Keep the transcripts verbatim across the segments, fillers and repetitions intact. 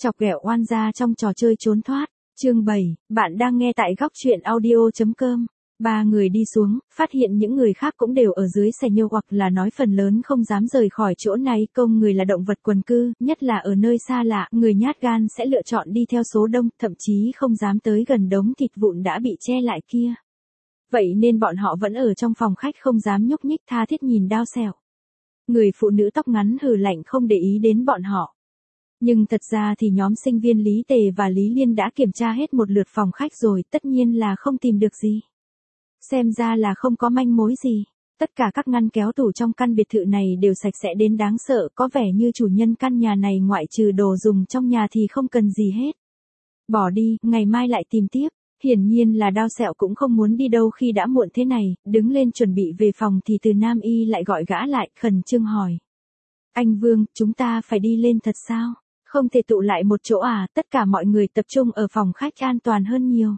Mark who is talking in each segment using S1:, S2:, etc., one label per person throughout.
S1: Chọc ghẹo oan gia trong trò chơi trốn thoát. Chương bảy, bạn đang nghe tại góc truyện audio.com. Ba người đi xuống, phát hiện những người khác cũng đều ở dưới xe nhô hoặc là nói phần lớn không dám rời khỏi chỗ này. Công người là động vật quần cư, nhất là ở nơi xa lạ, người nhát gan sẽ lựa chọn đi theo số đông, thậm chí không dám tới gần đống thịt vụn đã bị che lại kia. Vậy nên bọn họ vẫn ở trong phòng khách không dám nhúc nhích, tha thiết nhìn Đao Sẹo. Người phụ nữ tóc ngắn hừ lạnh không để ý đến bọn họ. Nhưng thật ra thì nhóm sinh viên Lý Tề và Lý Liên đã kiểm tra hết một lượt phòng khách rồi, tất nhiên là không tìm được gì. Xem ra là không có manh mối gì. Tất cả các ngăn kéo tủ trong căn biệt thự này đều sạch sẽ đến đáng sợ, có vẻ như chủ nhân căn nhà này ngoại trừ đồ dùng trong nhà thì không cần gì hết. Bỏ đi, ngày mai lại tìm tiếp. Hiển nhiên là Đao Sẹo cũng không muốn đi đâu khi đã muộn thế này, đứng lên chuẩn bị về phòng thì Từ Nam Y lại gọi gã lại, khẩn trương hỏi. Anh Vương, chúng ta phải đi lên thật sao? Không thể tụ lại một chỗ à, tất cả mọi người tập trung ở phòng khách an toàn hơn nhiều.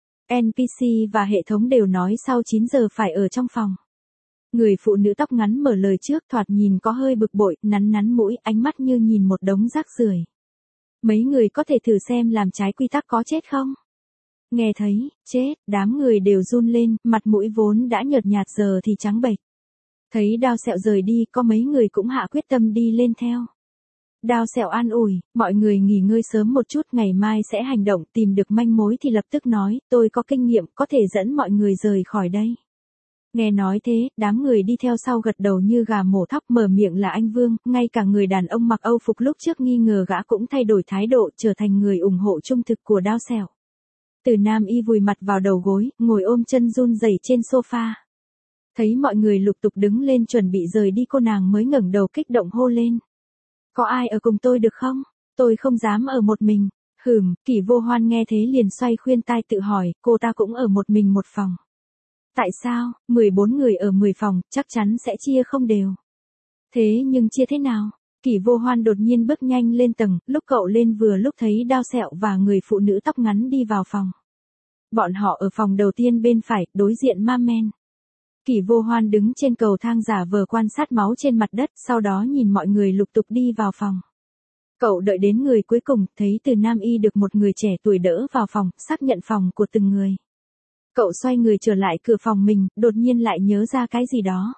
S1: en pê xê và hệ thống đều nói sau chín giờ phải ở trong phòng. Người phụ nữ tóc ngắn mở lời trước, thoạt nhìn có hơi bực bội, nắn nắn mũi, ánh mắt như nhìn một đống rác rưởi. Mấy người có thể thử xem làm trái quy tắc có chết không? Nghe thấy, chết, đám người đều run lên, mặt mũi vốn đã nhợt nhạt giờ thì trắng bệch. Thấy Đao Sẹo rời đi, có mấy người cũng hạ quyết tâm đi lên theo. Đao Sẹo an ủi, mọi người nghỉ ngơi sớm một chút, ngày mai sẽ hành động, tìm được manh mối thì lập tức nói, tôi có kinh nghiệm, có thể dẫn mọi người rời khỏi đây. Nghe nói thế, đám người đi theo sau gật đầu như gà mổ thóc, mở miệng là anh Vương, ngay cả người đàn ông mặc Âu phục lúc trước nghi ngờ gã cũng thay đổi thái độ, trở thành người ủng hộ trung thực của Đao Sẹo. Từ Nam Y vùi mặt vào đầu gối, ngồi ôm chân run rẩy trên sofa. Thấy mọi người lục tục đứng lên chuẩn bị rời đi, cô nàng mới ngẩng đầu kích động hô lên. Có ai ở cùng tôi được không? Tôi không dám ở một mình. Hừm, Kỷ Vô Hoan nghe thế liền xoay khuyên tai tự hỏi, cô ta cũng ở một mình một phòng. Tại sao, mười bốn người ở mười phòng, chắc chắn sẽ chia không đều. Thế nhưng chia thế nào? Kỷ Vô Hoan đột nhiên bước nhanh lên tầng, lúc cậu lên vừa lúc thấy Đao Sẹo và người phụ nữ tóc ngắn đi vào phòng. Bọn họ ở phòng đầu tiên bên phải, đối diện ma men. Kỷ Vô Hoan đứng trên cầu thang giả vờ quan sát máu trên mặt đất, sau đó nhìn mọi người lục tục đi vào phòng. Cậu đợi đến người cuối cùng, thấy Từ Nam Y được một người trẻ tuổi đỡ vào phòng, xác nhận phòng của từng người. Cậu xoay người trở lại cửa phòng mình, đột nhiên lại nhớ ra cái gì đó.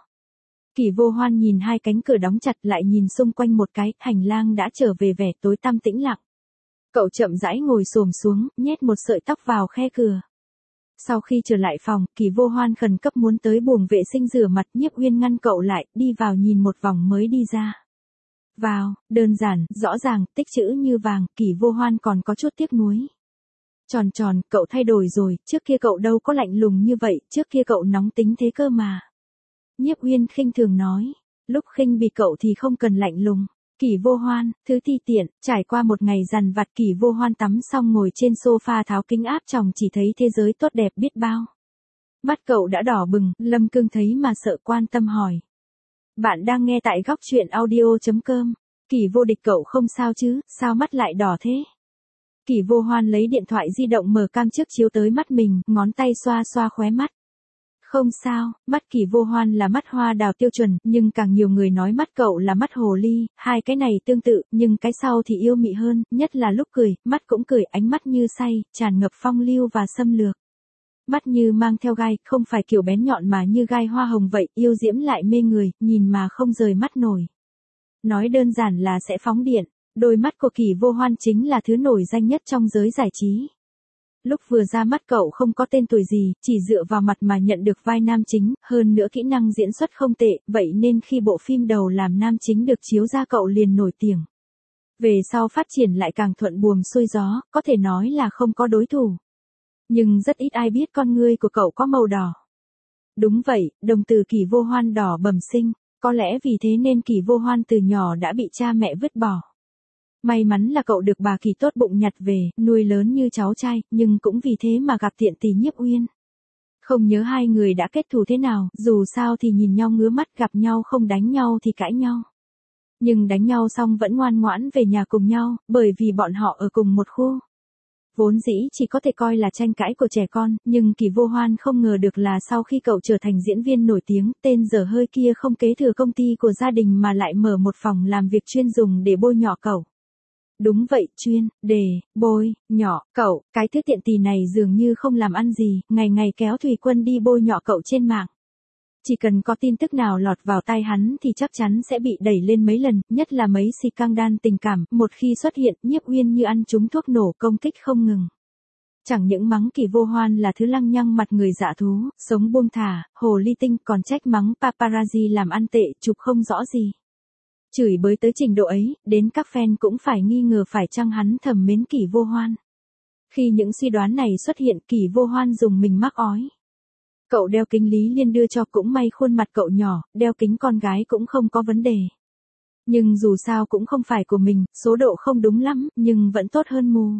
S1: Kỷ Vô Hoan nhìn hai cánh cửa đóng chặt, lại nhìn xung quanh một cái, hành lang đã trở về vẻ tối tăm tĩnh lặng. Cậu chậm rãi ngồi xổm xuống, nhét một sợi tóc vào khe cửa. Sau khi trở lại phòng, Kỷ Vô Hoan khẩn cấp muốn tới buồng vệ sinh rửa mặt, Nhiếp Uyên ngăn cậu lại, đi vào nhìn một vòng mới đi ra. Vào, đơn giản, rõ ràng, tích chữ như vàng, Kỷ Vô Hoan còn có chút tiếc nuối. Tròn tròn, cậu thay đổi rồi, trước kia cậu đâu có lạnh lùng như vậy, trước kia cậu nóng tính thế cơ mà. Nhiếp Uyên khinh thường nói, lúc khinh bị cậu thì không cần lạnh lùng. Kỷ Vô Hoan, thứ ti tiện, trải qua một ngày dằn vặt, Kỷ Vô Hoan tắm xong ngồi trên sofa tháo kính áp tròng, chỉ thấy thế giới tốt đẹp biết bao. Mắt cậu đã đỏ bừng, Lâm Cương thấy mà sợ, quan tâm hỏi. Bạn đang nghe tại góc truyện audio.com. Kỷ Vô Địch, cậu không sao chứ, sao mắt lại đỏ thế? Kỷ Vô Hoan lấy điện thoại di động mở cam chiếc chiếu tới mắt mình, ngón tay xoa xoa khóe mắt. Không sao, mắt Kỷ Vô Hoan là mắt hoa đào tiêu chuẩn, nhưng càng nhiều người nói mắt cậu là mắt hồ ly, hai cái này tương tự, nhưng cái sau thì yêu mị hơn, nhất là lúc cười, mắt cũng cười, ánh mắt như say, tràn ngập phong lưu và xâm lược. Mắt như mang theo gai, không phải kiểu bén nhọn mà như gai hoa hồng vậy, yêu diễm lại mê người, nhìn mà không rời mắt nổi. Nói đơn giản là sẽ phóng điện, đôi mắt của Kỷ Vô Hoan chính là thứ nổi danh nhất trong giới giải trí. Lúc vừa ra mắt cậu không có tên tuổi gì, chỉ dựa vào mặt mà nhận được vai nam chính, hơn nữa kỹ năng diễn xuất không tệ, vậy nên khi bộ phim đầu làm nam chính được chiếu ra cậu liền nổi tiếng. Về sau phát triển lại càng thuận buồm xuôi gió, có thể nói là không có đối thủ. Nhưng rất ít ai biết con ngươi của cậu có màu đỏ. Đúng vậy, đồng từ Kỷ Vô Hoan đỏ bẩm sinh, có lẽ vì thế nên Kỷ Vô Hoan từ nhỏ đã bị cha mẹ vứt bỏ. May mắn là cậu được bà Kỷ tốt bụng nhặt về, nuôi lớn như cháu trai, nhưng cũng vì thế mà gặp tiện tỷ Nhiếp Uyên. Không nhớ hai người đã kết thù thế nào, dù sao thì nhìn nhau ngứa mắt, gặp nhau không đánh nhau thì cãi nhau. Nhưng đánh nhau xong vẫn ngoan ngoãn về nhà cùng nhau, bởi vì bọn họ ở cùng một khu. Vốn dĩ chỉ có thể coi là tranh cãi của trẻ con, nhưng Kỷ Vô Hoan không ngờ được là sau khi cậu trở thành diễn viên nổi tiếng, tên dở hơi kia không kế thừa công ty của gia đình mà lại mở một phòng làm việc chuyên dùng để bôi nhọ cậu. Đúng vậy, chuyên, đề, bôi, nhọ, cậu, cái thứ tiện tỳ này dường như không làm ăn gì, ngày ngày kéo Thùy Quân đi bôi nhọ cậu trên mạng. Chỉ cần có tin tức nào lọt vào tai hắn thì chắc chắn sẽ bị đẩy lên mấy lần, nhất là mấy scandal tình cảm, một khi xuất hiện, Nhiếp Uyên như ăn trúng thuốc nổ công kích không ngừng. Chẳng những mắng Kỳ Vô Hoan là thứ lăng nhăng mặt người dạ thú, sống buông thả, hồ ly tinh, còn trách mắng paparazzi làm ăn tệ, chụp không rõ gì. Chửi bới tới trình độ ấy, đến các fan cũng phải nghi ngờ phải chăng hắn thầm mến Kỳ Vô Hoan. Khi những suy đoán này xuất hiện, Kỳ Vô Hoan dùng mình mắc ói. Cậu đeo kính Lý Liên đưa cho, cũng may khuôn mặt cậu nhỏ, đeo kính con gái cũng không có vấn đề. Nhưng dù sao cũng không phải của mình, số độ không đúng lắm, nhưng vẫn tốt hơn mù.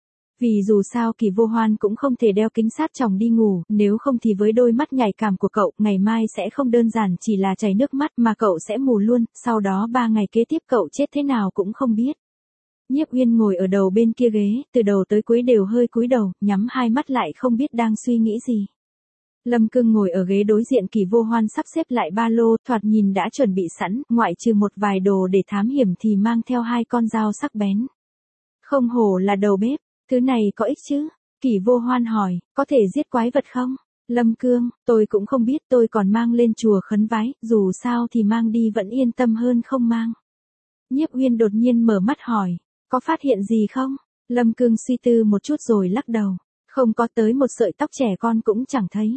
S1: Vì dù sao Kỳ Vô Hoan cũng không thể đeo kính sát tròng đi ngủ, nếu không thì với đôi mắt nhạy cảm của cậu, ngày mai sẽ không đơn giản chỉ là chảy nước mắt mà cậu sẽ mù luôn, sau đó ba ngày kế tiếp cậu chết thế nào cũng không biết. Nhiếp Uyên ngồi ở đầu bên kia ghế, từ đầu tới cuối đều hơi cúi đầu, nhắm hai mắt lại không biết đang suy nghĩ gì. Lâm Cương ngồi ở ghế đối diện Kỳ Vô Hoan sắp xếp lại ba lô, thoạt nhìn đã chuẩn bị sẵn, ngoại trừ một vài đồ để thám hiểm thì mang theo hai con dao sắc bén. Không hổ là đầu bếp, thứ này có ích chứ? Kỳ Vô Hoan hỏi, có thể giết quái vật không? Lâm Cương, tôi cũng không biết, tôi còn mang lên chùa khấn vái, dù sao thì mang đi vẫn yên tâm hơn không mang. Nhiếp Uyên đột nhiên mở mắt hỏi, có phát hiện gì không? Lâm Cương suy tư một chút rồi lắc đầu, không có, tới một sợi tóc trẻ con cũng chẳng thấy.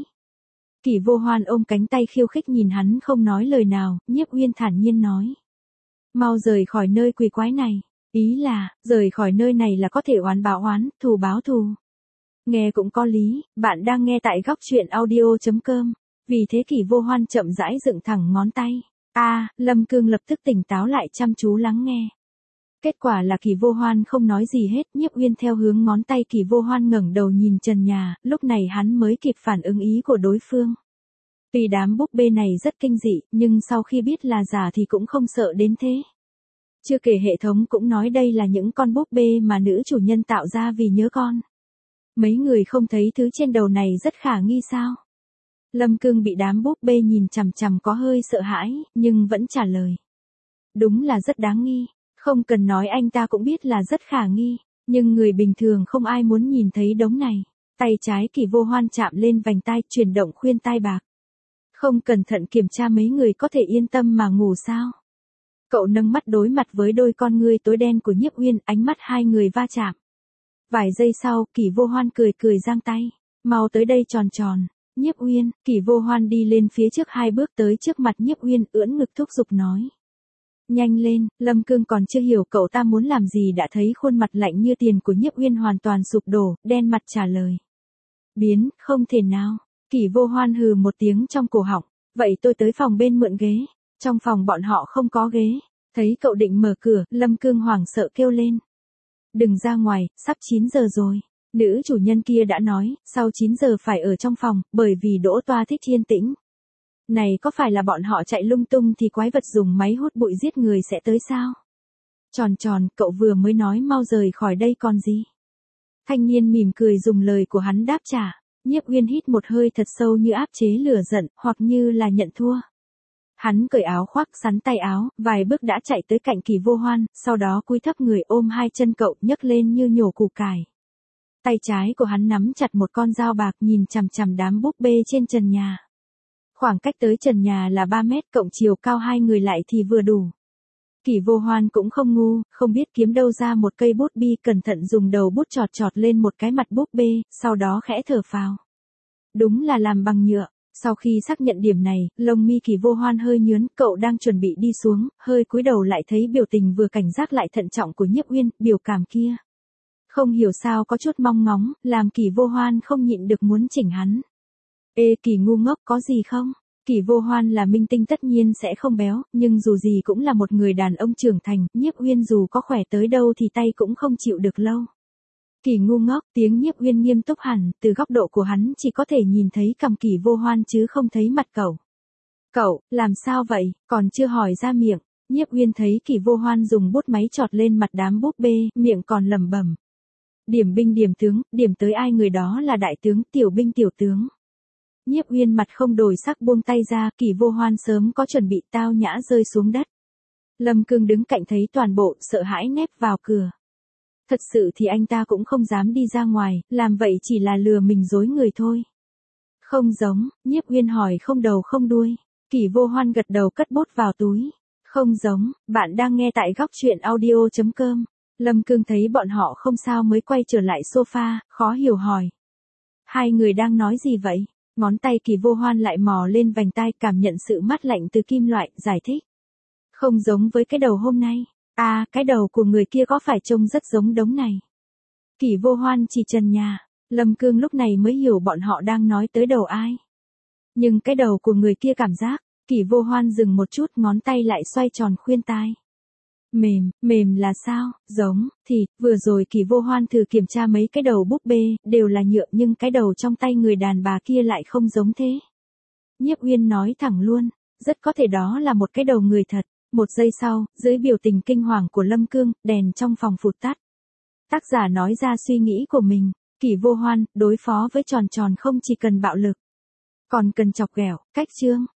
S1: Kỳ Vô Hoan ôm cánh tay khiêu khích nhìn hắn không nói lời nào, Nhiếp Uyên thản nhiên nói. Mau rời khỏi nơi quỷ quái này, ý là, rời khỏi nơi này là có thể oán báo oán, thù báo thù. Nghe cũng có lý, bạn đang nghe tại góc truyện audio chấm com, vì thế Kỳ Vô Hoan chậm rãi dựng thẳng ngón tay. A, à, Lâm Cương lập tức tỉnh táo lại chăm chú lắng nghe. Kết quả là Kỳ Vô Hoan không nói gì hết, Nhiếp Uyên theo hướng ngón tay Kỳ Vô Hoan ngẩng đầu nhìn trần nhà, lúc này hắn mới kịp phản ứng ý của đối phương. Tuy đám búp bê này rất kinh dị, nhưng sau khi biết là giả thì cũng không sợ đến thế. Chưa kể hệ thống cũng nói đây là những con búp bê mà nữ chủ nhân tạo ra vì nhớ con. Mấy người không thấy thứ trên đầu này rất khả nghi sao? Lâm Cương bị đám búp bê nhìn chằm chằm có hơi sợ hãi, nhưng vẫn trả lời. Đúng là rất đáng nghi. Không cần nói anh ta cũng biết là rất khả nghi, nhưng người bình thường không ai muốn nhìn thấy đống này. Tay trái Kỳ Vô Hoan chạm lên vành tai, chuyển động khuyên tai bạc. Không cẩn thận kiểm tra mấy người có thể yên tâm mà ngủ sao? Cậu nâng mắt đối mặt với đôi con ngươi tối đen của Nhiếp Uyên, ánh mắt hai người va chạm. Vài giây sau, Kỳ Vô Hoan cười cười giang tay, mau tới đây tròn tròn. Nhiếp Uyên, Kỳ Vô Hoan đi lên phía trước hai bước tới trước mặt Nhiếp Uyên, ưỡn ngực thúc giục nói. Nhanh lên, Lâm Cương còn chưa hiểu cậu ta muốn làm gì đã thấy khuôn mặt lạnh như tiền của Nhiếp Uyên hoàn toàn sụp đổ, đen mặt trả lời. Biến, không thể nào. Kỳ Vô Hoan hừ một tiếng trong cổ họng, vậy tôi tới phòng bên mượn ghế. Trong phòng bọn họ không có ghế. Thấy cậu định mở cửa, Lâm Cương hoảng sợ kêu lên. Đừng ra ngoài, sắp chín giờ rồi. Nữ chủ nhân kia đã nói, sau chín giờ phải ở trong phòng, bởi vì Đỗ Toa thích yên tĩnh. Này có phải là bọn họ chạy lung tung thì quái vật dùng máy hút bụi giết người sẽ tới sao? Tròn tròn, cậu vừa mới nói mau rời khỏi đây còn gì? Thanh niên mỉm cười dùng lời của hắn đáp trả. Nhiếp Uyên hít một hơi thật sâu như áp chế lửa giận, hoặc như là nhận thua. Hắn cởi áo khoác sắn tay áo, vài bước đã chạy tới cạnh Kỳ Vô Hoan, sau đó cúi thấp người ôm hai chân cậu nhấc lên như nhổ củ cải. Tay trái của hắn nắm chặt một con dao bạc nhìn chằm chằm đám búp bê trên trần nhà. Khoảng cách tới trần nhà là ba mét, cộng chiều cao hai người lại thì vừa đủ. Kỳ Vô Hoan cũng không ngu, không biết kiếm đâu ra một cây bút bi, cẩn thận dùng đầu bút chọt chọt lên một cái mặt búp bê, sau đó khẽ thở phào. Đúng là làm bằng nhựa. Sau khi xác nhận điểm này, lông mi Kỳ Vô Hoan hơi nhướn, cậu đang chuẩn bị đi xuống, hơi cúi đầu lại thấy biểu tình vừa cảnh giác lại thận trọng của Nhiếp Uyên, biểu cảm kia. Không hiểu sao có chút mong ngóng, làm Kỳ Vô Hoan không nhịn được muốn chỉnh hắn. Ê Kỳ ngu ngốc, có gì không? Kỳ Vô Hoan là minh tinh tất nhiên sẽ không béo, nhưng dù gì cũng là một người đàn ông trưởng thành, Nhiếp Uyên dù có khỏe tới đâu thì tay cũng không chịu được lâu. Kỳ ngu ngốc, tiếng Nhiếp Uyên nghiêm túc hẳn, từ góc độ của hắn chỉ có thể nhìn thấy cằm Kỳ Vô Hoan chứ không thấy mặt cậu. Cậu, làm sao vậy, còn chưa hỏi ra miệng. Nhiếp Uyên thấy Kỳ Vô Hoan dùng bút máy chọt lên mặt đám búp bê, miệng còn lẩm bẩm. Điểm binh điểm tướng, điểm tới ai người đó là đại tướng, tiểu binh tiểu tướng. Nhiếp Uyên mặt không đổi sắc buông tay ra, Kỳ Vô Hoan sớm có chuẩn bị, tao nhã rơi xuống đất. Lâm Cương đứng cạnh thấy toàn bộ, sợ hãi nép vào cửa. Thật sự thì anh ta cũng không dám đi ra ngoài, làm vậy chỉ là lừa mình dối người thôi. Không giống, Nhiếp Uyên hỏi không đầu không đuôi. Kỷ Vô Hoan gật đầu cất bút vào túi. Không giống, bạn đang nghe tại góc truyện audio.com. Lâm Cương thấy bọn họ không sao mới quay trở lại sofa, khó hiểu hỏi. Hai người đang nói gì vậy? Ngón tay Kỷ Vô Hoan lại mò lên vành tai, cảm nhận sự mát lạnh từ kim loại, giải thích. Không giống với cái đầu hôm nay. À, cái đầu của người kia có phải trông rất giống đống này? Kỷ Vô Hoan chỉ trần nhà. Lâm Cương lúc này mới hiểu bọn họ đang nói tới đầu ai. Nhưng cái đầu của người kia cảm giác, Kỷ Vô Hoan dừng một chút, ngón tay lại xoay tròn khuyên tai. Mềm, mềm là sao? Giống, thì, vừa rồi Kỷ Vô Hoan thử kiểm tra mấy cái đầu búp bê, đều là nhựa nhưng cái đầu trong tay người đàn bà kia lại không giống thế. Nhiếp Uyên nói thẳng luôn, rất có thể đó là một cái đầu người thật. Một giây sau, dưới biểu tình kinh hoàng của Lâm Cương, đèn trong phòng phụt tắt. Tác giả nói ra suy nghĩ của mình, Kỷ Vô Hoan, đối phó với tròn tròn không chỉ cần bạo lực, còn cần chọc ghẹo, cách chương.